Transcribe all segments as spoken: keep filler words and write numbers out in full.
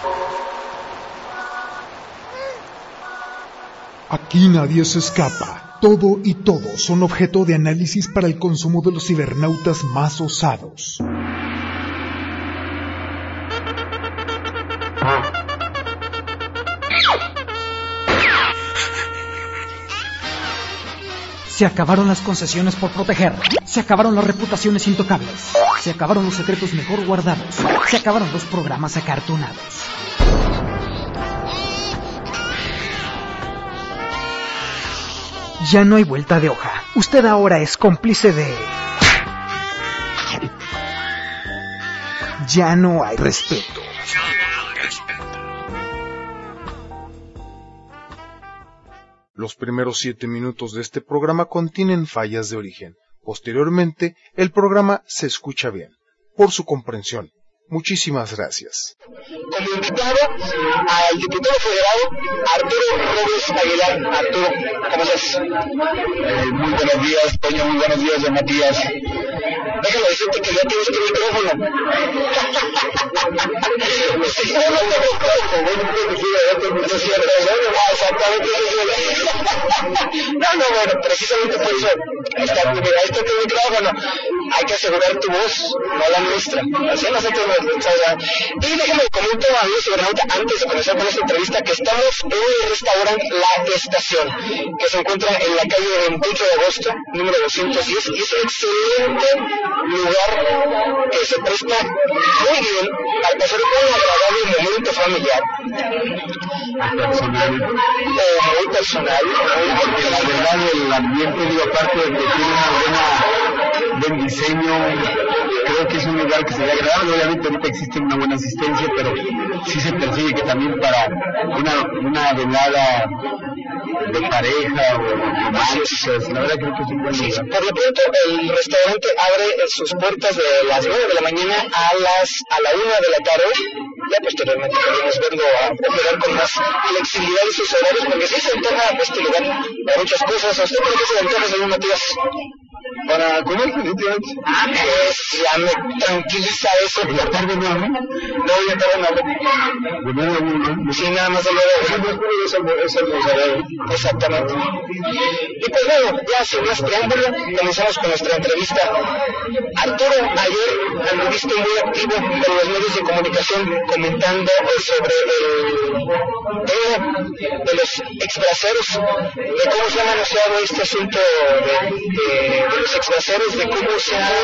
Aquí nadie se escapa. Todo y todos son objeto de análisis para el consumo de los cibernautas más osados. Se acabaron las concesiones por proteger. Se acabaron las reputaciones intocables. Se acabaron los secretos mejor guardados. Se acabaron los programas acartonados. Ya no hay vuelta de hoja. Usted ahora es cómplice de... Ya no hay respeto. Los primeros siete minutos de este programa contienen fallas de origen. Posteriormente, el programa se escucha bien. Por su comprensión, muchísimas gracias. Como invitado al diputado federal Arturo Robles Aguilar. Arturo, ¿cómo estás? Eh, muy buenos días, Toño, muy buenos días, don Matías. Déjame decirte que ya tienes tu micrófono. Sí, no, no, no, no, no, bueno, precisamente por eso está, mira, este es tu micrófono. Hay que asegurar tu voz, no la nuestra. Así nosotros nos... Y déjame comentar, amigos cibernauta, antes de comenzar con esta entrevista, que estamos en el restaurante La Estación, que se encuentra en la calle veintiocho de agosto, número doscientos diez, y es un excelente lugar que se presta muy bien al pasar un agradable momento familiar. Personal. O muy personal. Porque la verdad el ambiente, digo, aparte de que tiene una buena, buen diseño, creo que es un lugar que sería agradable. Obviamente ahorita existe una buena asistencia, pero sí se percibe que también para una, una velada de pareja o románticas, la verdad creo que es un buen lugar. Por lo pronto el restaurante abre sus puertas de las nueve de la mañana a las a la una de la tarde. Ya posteriormente podemos verlo a operar con más flexibilidad de sus horarios, porque sí se antoja este lugar para muchas cosas. ¿A usted por qué se le antoja, señor Matías? Para comer, definitivamente. Ah, pues ya me tranquiliza eso. ¿En la tarde no hablo? No, ya tarde no hablo. ¿De nuevo no? Sí, nada más de nuevo. Es almorzadero. Exactamente. Y pues bueno, ya sin más preámbulo, comenzamos con nuestra entrevista. Arturo, ayer anduviste muy activo en los medios de comunicación comentando sobre el tema de los exbraceros, de cómo se ha manoseado este asunto de, de, de los exbraceros, de cómo se ha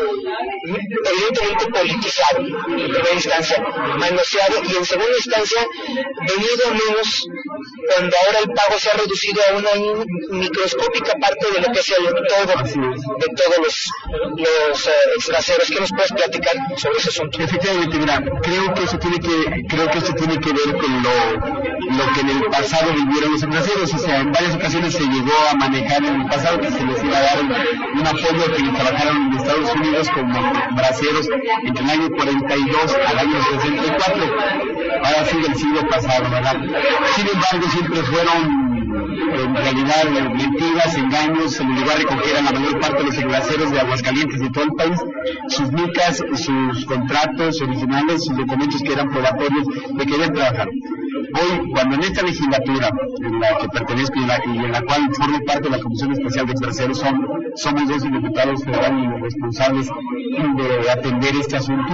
evidentemente politizado en primera instancia, manoseado y en segunda instancia venido a menos cuando ahora el pago se ha reducido a una microscópica parte de lo que es el todo de todos los, los uh, exbraceros. ¿Qué nos puedes platicar sobre ese asunto? Efectivamente, mira, creo que eso tiene que, creo que esto tiene que ver con lo, lo que en el pasado vivieron los exbraceros. O sea, en varias ocasiones se llegó a manejar en el pasado que se les iba a dar un, un apoyo a quienes trabajaron en Estados Unidos como braceros entre el año cuarenta y dos al año sesenta y cuatro. Ahora sí del siglo pasado, ¿verdad? Sin embargo, siempre fueron en realidad mentiras, engaños. Se les llegó a recoger a la mayor parte de los exbraceros de Aguascalientes de todo el país sus micas, sus contratos originales, sus documentos que eran probatorios de que habían trabajado. Hoy, cuando en esta legislatura, en la que pertenezco y en la, y en la cual formo parte de la Comisión Especial de Exbraceros, son, somos dos diputados federales responsables de atender este asunto,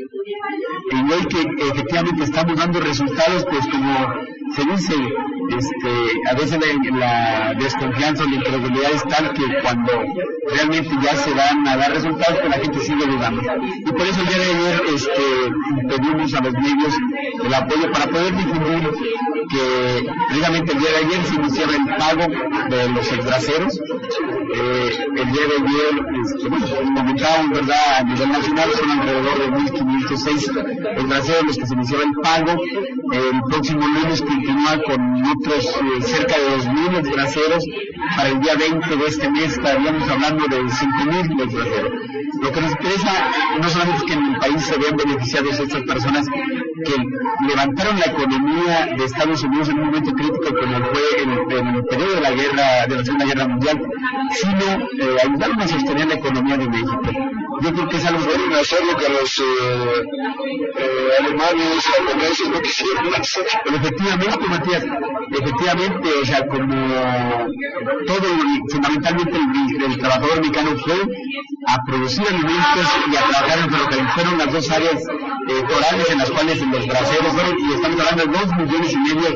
y hoy que efectivamente estamos dando resultados, pues como se dice, este, a veces la, la desconfianza o la incredulidad es tal que cuando realmente ya se van a dar resultados, pues la gente sigue dudando. Y por eso el día de ayer este, pedimos a los medios el apoyo para poder difundir que precisamente el día de ayer se iniciaba el pago de los exbraceros. Eh, el día de ayer, este, bueno, comentábamos, ¿verdad?, a nivel nacional son alrededor de mil quinientos seis exbraceros los que se iniciaba el pago. El próximo lunes continúa con otros eh, cerca de dos mil exbraceros. Para el día veinte de este mes estaríamos hablando de cinco mil exbraceros. Lo que nos interesa no solamente es que en el país se vean beneficiados estas personas que levantaron la economía de Estados Unidos en un momento crítico como fue en el, en el periodo de la guerra, de la Segunda Guerra Mundial, sino eh, ayudaron a sostener la economía de México. Yo creo que es algo pueden hacer lo que los eh, eh, alemanes, japoneses no quisieron hacer. Pero efectivamente, Matías, efectivamente, o sea, como todo, fundamentalmente el, el trabajador mexicano fue a producir alimentos y a trabajar en ferrocarril. Fueron las dos áreas eh, orales en las cuales los braceros fueron, y estamos hablando de dos millones y medio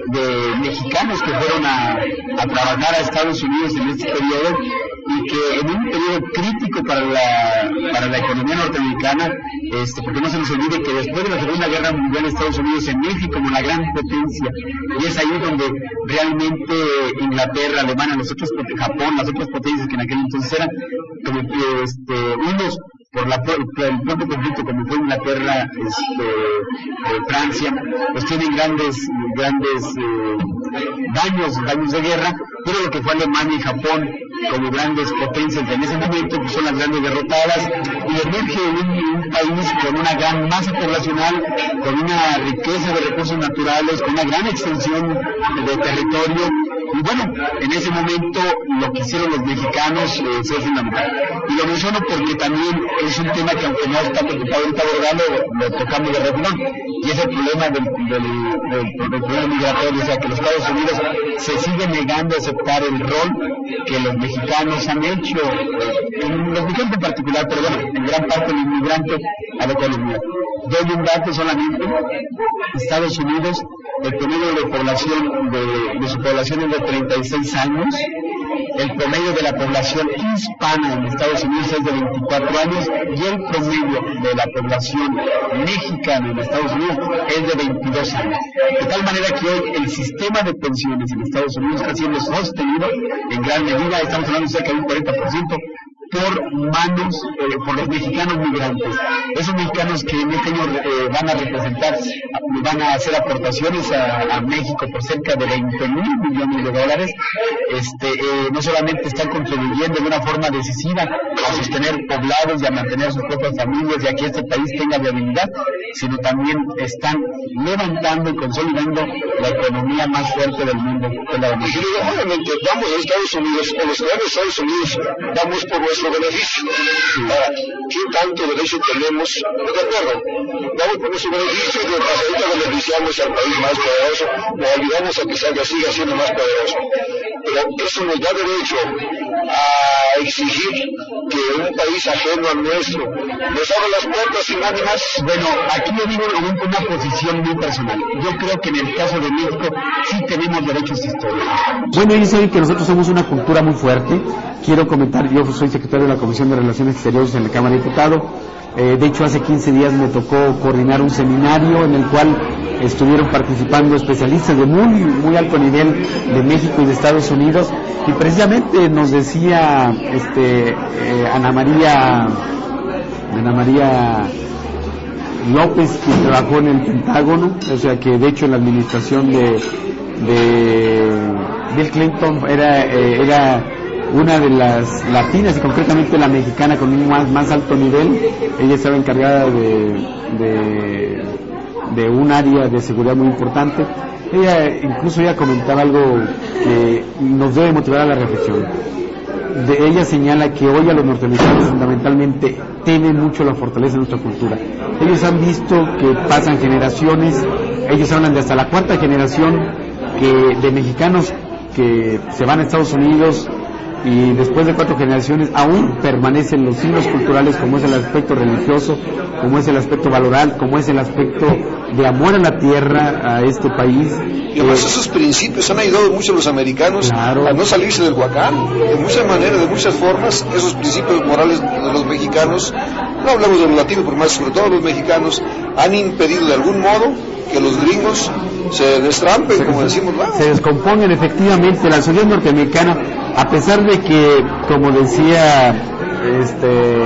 de mexicanos que fueron a, a trabajar a Estados Unidos en este periodo, y que en un periodo crítico para la, para la economía norteamericana, este, porque no se nos olvide que después de la Segunda Guerra Mundial Estados Unidos emerge como la gran potencia, y es ahí donde realmente Inglaterra, Alemania, los otros, Japón, las otras potencias que en aquel entonces eran como este, unos por, la, por el propio conflicto, como fue Inglaterra, este, eh, Francia, pues tienen grandes grandes eh, daños, daños de guerra, pero lo que fue Alemania y Japón como grandes potencias en ese momento, pues son las grandes derrotadas, y emerge un, un país con una gran masa poblacional, con una riqueza de recursos naturales, con una gran extensión de territorio. Y bueno, en ese momento lo que hicieron los mexicanos eh, fue fundamental. Y lo menciono porque también es un tema que, aunque no está preocupado ahorita abordando, lo, lo tocamos de refilón, y es el problema del, del, del, del problema migratorio. O sea, que los Estados Unidos se siguen negando a aceptar el rol que los mexicanos han hecho, eh, en los mexicanos en particular, pero bueno, en gran parte los inmigrantes a la economía. Doy un dato solamente: Estados Unidos, el promedio de población de, de su población es de treinta y seis años, el promedio de la población hispana en Estados Unidos es de veinticuatro años, y el promedio de la población mexicana en Estados Unidos es de veintidós años. De tal manera que hoy el sistema de pensiones en Estados Unidos está siendo sostenido en gran medida, estamos hablando de cerca de un cuarenta por ciento, por manos, eh, por los mexicanos migrantes. Esos mexicanos que en este año eh, van a representar, van a hacer aportaciones a, a México por cerca de veinte mil millones de dólares, este, eh, no solamente están contribuyendo de una forma decisiva a sostener poblados y a mantener sus propias familias y a que este país tenga viabilidad, sino también están levantando y consolidando la economía más fuerte del mundo, que la de México. Y obviamente vamos a Estados Unidos, o los ciudadanos de Estados Unidos, vamos por nuestro beneficio. Ahora, ¿qué tanto derecho tenemos? De acuerdo, vamos por nuestro beneficio, de ahorita beneficiamos al país más poderoso, o ayudamos a que salga, siga siendo más poderoso. Pero eso nos da derecho a exigir que un país ajeno al nuestro nos abra las puertas sin nada más. Bueno, aquí yo digo una posición muy personal. Yo creo que en el caso de México sí tenemos derechos históricos. Bueno, ellos saben que nosotros somos una cultura muy fuerte. Quiero comentar, yo soy secretario de la Comisión de Relaciones Exteriores en la Cámara de Diputados. Eh, de hecho, hace quince días me tocó coordinar un seminario en el cual estuvieron participando especialistas de muy muy alto nivel de México y de Estados Unidos, y precisamente nos decía este eh, Ana María Ana María López, que trabajó en el Pentágono, o sea que de hecho en la administración de, de Bill Clinton era eh, era una de las latinas, y concretamente la mexicana con un más, más alto nivel. Ella estaba encargada de, de, de un área de seguridad muy importante. Ella incluso ella comentaba algo que nos debe motivar a la reflexión. De ella señala que hoy a los norteamericanos fundamentalmente temen mucho la fortaleza de nuestra cultura. Ellos han visto que pasan generaciones, ellos hablan de hasta la cuarta generación que de mexicanos que se van a Estados Unidos, y después de cuatro generaciones aún permanecen los signos culturales, como es el aspecto religioso, como es el aspecto valoral, como es el aspecto de amor a la tierra, a este país. Y además esos principios han ayudado mucho a los americanos, claro, a no salirse del huacán, de muchas maneras, de muchas formas. Esos principios morales de los mexicanos, no hablamos de los latinos, pero más sobre todo los mexicanos, han impedido de algún modo que los gringos se destrampen, se, como decimos, ¿no? Se descomponen efectivamente. La sociedad norteamericana, a pesar de que, como decía, este,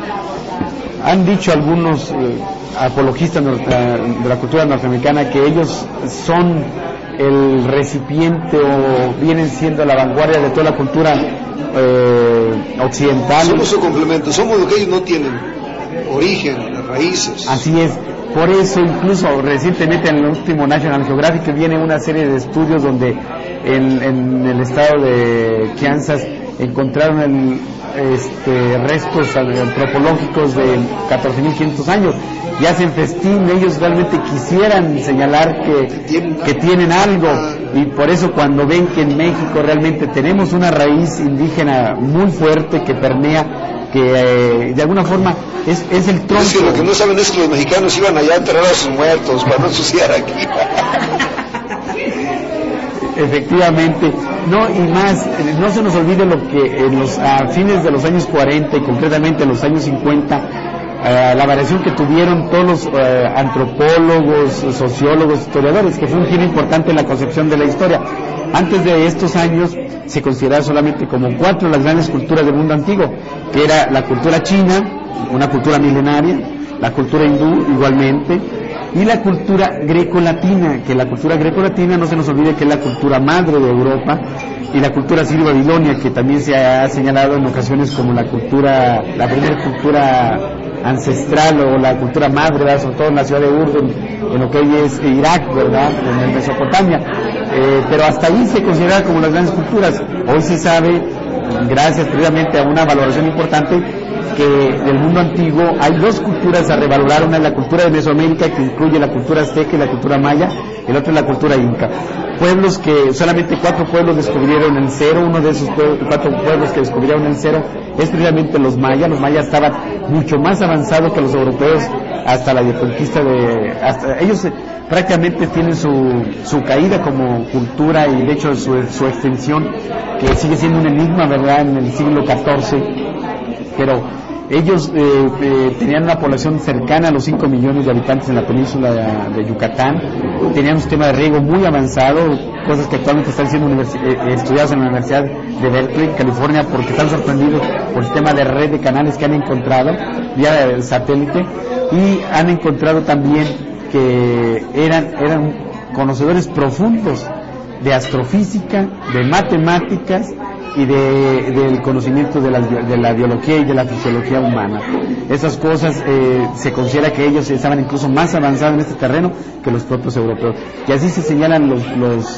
han dicho algunos eh, apologistas de la cultura norteamericana que ellos son el recipiente o vienen siendo la vanguardia de toda la cultura eh, occidental. Somos su complemento, somos lo que ellos no tienen, origen, las raíces. Así es. Por eso, incluso recientemente en el último National Geographic viene una serie de estudios donde en, en el estado de Kansas encontraron el, este, restos antropológicos de catorce mil quinientos años y hacen festín. Ellos realmente quisieran señalar que, que tienen algo, y por eso cuando ven que en México realmente tenemos una raíz indígena muy fuerte que permea, que eh, de alguna forma es, es el tronco. Es que lo que no saben es que los mexicanos iban allá a enterrar a sus muertos para no ensuciar aquí. Efectivamente, no, y más, no se nos olvide lo que en los, a fines de los años cuarenta y concretamente en los años cincuenta, eh, la variación que tuvieron todos los eh, antropólogos, sociólogos, historiadores, que fue un giro importante en la concepción de la historia. Antes de estos años se consideraba solamente como cuatro las grandes culturas del mundo antiguo, que era la cultura china, una cultura milenaria, la cultura hindú igualmente, y la cultura greco-latina, que la cultura greco-latina no se nos olvide que es la cultura madre de Europa, y la cultura sirio-babilonia, que también se ha señalado en ocasiones como la cultura, la primera cultura ancestral o la cultura madre, ¿verdad? Sobre todo en la ciudad de Urdun, en lo que hoy es Irak, ¿verdad? En el Mesopotamia, eh, pero hasta ahí se considera como las grandes culturas. Hoy se sabe, gracias precisamente a una valoración importante, que del mundo antiguo hay dos culturas a revalorar. Una es la cultura de Mesoamérica, que incluye la cultura azteca y la cultura maya, el otro es la cultura inca. Pueblos que solamente cuatro pueblos descubrieron el cero. Uno de esos pueblos, cuatro pueblos que descubrieron el cero es precisamente los mayas. Los mayas estaban mucho más avanzados que los europeos hasta la conquista de... hasta ellos prácticamente tienen su, su caída como cultura, y de hecho su, su extensión, que sigue siendo un enigma, ¿verdad?, en el siglo catorce, pero ellos eh, eh, tenían una población cercana a los cinco millones de habitantes en la península de, de Yucatán, tenían un sistema de riego muy avanzado, cosas que actualmente están siendo universi- eh, estudiadas en la Universidad de Berkeley, California, porque están sorprendidos por el sistema de red de canales que han encontrado vía el satélite, y han encontrado también que eran, eran conocedores profundos de astrofísica, de matemáticas y de, del conocimiento de la, de la biología y de la fisiología humana. Esas cosas eh, se considera que ellos estaban incluso más avanzados en este terreno que los propios europeos. Y así se señalan los, los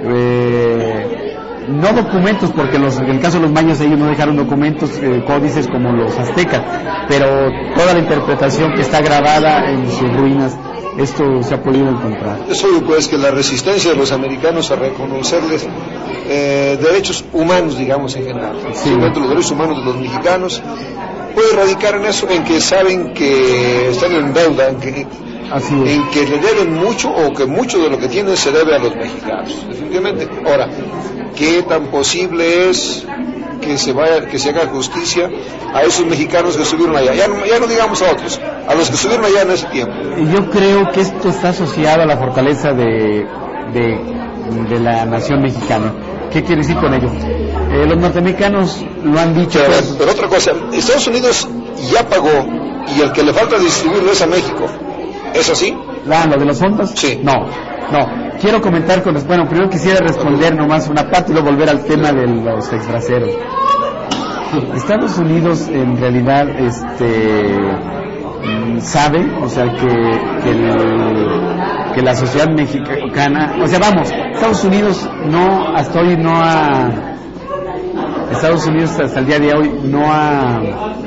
eh, no documentos, porque los, en el caso de los mayas ellos no dejaron documentos, eh, códices como los aztecas, pero toda la interpretación que está grabada en sus ruinas, esto se ha podido encontrar. Es obvio pues que la resistencia de los americanos a reconocerles eh, derechos humanos, digamos en general, sí, los derechos humanos de los mexicanos, puede radicar en eso, en que saben que están en deuda, en que, en que le deben mucho, o que mucho de lo que tienen se debe a los mexicanos, definitivamente. Ahora, ¿qué tan posible es que se vaya, que se haga justicia a esos mexicanos que estuvieron allá? Ya no, ya no digamos a otros, a los que estuvieron allá en ese tiempo. Yo creo que esto está asociado a la fortaleza de, de, de la nación mexicana. ¿Qué quiere decir con ello? Eh, los norteamericanos lo han dicho. Pero, pues, pero otra cosa, Estados Unidos ya pagó, y el que le falta distribuirlo es a México. ¿Es así? ¿La, lo de los fondos? Sí. No, no. Quiero comentar con... Bueno, primero quisiera responder nomás una parte y luego volver al tema de los exbraceros. Estados Unidos en realidad este sabe, o sea, que, que, el, que la sociedad mexicana... O sea, vamos, Estados Unidos no, hasta hoy no ha... Estados Unidos hasta el día de hoy no ha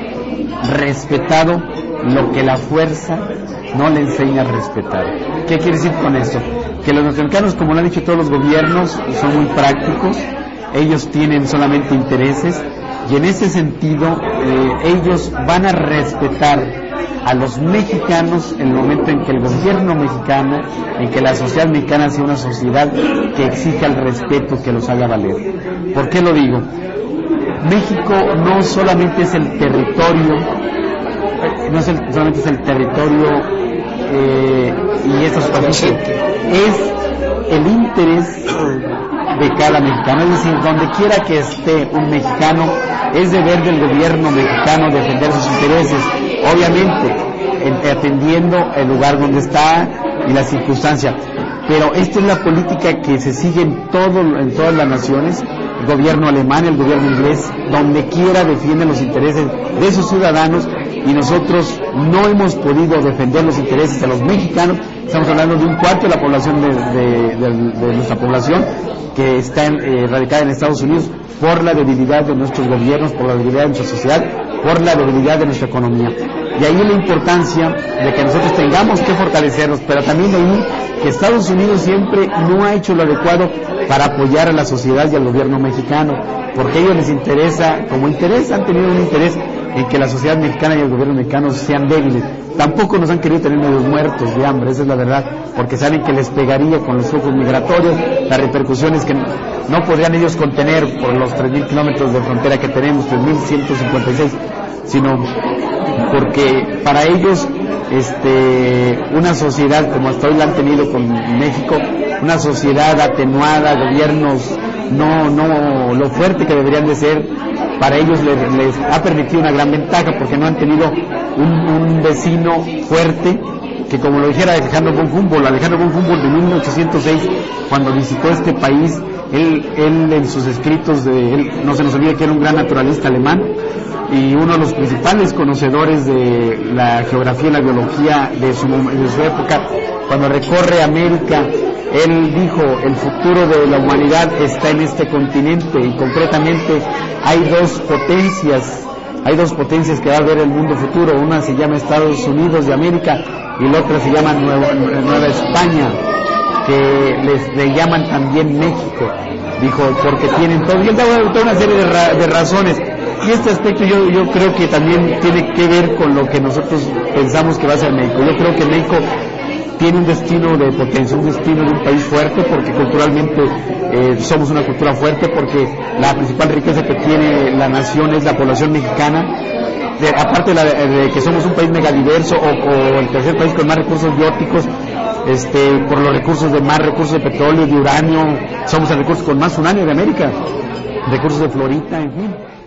respetado lo que la fuerza no le enseña a respetar. ¿Qué quiere decir con esto? Que los norteamericanos, como lo han dicho todos los gobiernos, son muy prácticos, ellos tienen solamente intereses, y en ese sentido eh, ellos van a respetar a los mexicanos en el momento en que el gobierno mexicano, en que la sociedad mexicana sea una sociedad que exija el respeto, que los haga valer. ¿Por qué lo digo? México no solamente es el territorio, no es el, solamente es el territorio eh, y esa superficie, es el interés de cada mexicano. Es decir, donde quiera que esté un mexicano, es deber del gobierno mexicano defender sus intereses, obviamente en, atendiendo el lugar donde está y la circunstancia. Pero esta es la política que se sigue en, todo, en todas las naciones. El gobierno alemán, el gobierno inglés, donde quiera defienden los intereses de sus ciudadanos, y nosotros no hemos podido defender los intereses de los mexicanos Estamos hablando de un cuarto de la población de, de, de, de nuestra población que está en, eh, radicada en Estados Unidos por la debilidad de nuestros gobiernos, por la debilidad de nuestra sociedad, por la debilidad de nuestra economía. Y ahí la importancia de que nosotros tengamos que fortalecernos, pero también de ahí que Estados Unidos siempre no ha hecho lo adecuado para apoyar a la sociedad y al gobierno mexicano, porque a ellos les interesa, como interés, han tenido un interés en que la sociedad mexicana y el gobierno mexicano sean débiles. Tampoco nos han querido tener medios muertos de hambre, esa es la verdad, porque saben que les pegaría con los flujos migratorios, las repercusiones que no podrían ellos contener por los tres mil kilómetros de frontera que tenemos, tres mil ciento cincuenta y seis, sino porque para ellos este, una sociedad como hasta hoy la han tenido con México, una sociedad atenuada, gobiernos no, no lo fuerte que deberían de ser, para ellos les, les ha permitido una gran ventaja porque no han tenido un, un vecino fuerte que, como lo dijera Alejandro von Humboldt, Alejandro von Humboldt de mil ochocientos seis, cuando visitó este país, él, él en sus escritos, de, él, no se nos olvide que era un gran naturalista alemán y uno de los principales conocedores de la geografía y la biología de su, de su época, cuando recorre América, él dijo, el futuro de la humanidad está en este continente y concretamente hay dos potencias, hay dos potencias que va a haber el mundo futuro, una se llama Estados Unidos de América y la otra se llama Nueva, Nueva España, que les le llaman también México, dijo, porque tienen todo, y él daba toda una serie de, ra, de razones, y este aspecto yo, yo creo que también tiene que ver con lo que nosotros pensamos que va a ser México. Yo creo que México tiene un destino de potencia, un destino de un país fuerte, porque culturalmente eh, somos una cultura fuerte, porque la principal riqueza que tiene la nación es la población mexicana, de, aparte de, la, de que somos un país megadiverso o, o el tercer país con más recursos bióticos, este, por los recursos de mar, recursos de petróleo, de uranio, somos el recurso con más uranio de América, recursos de florita, en fin.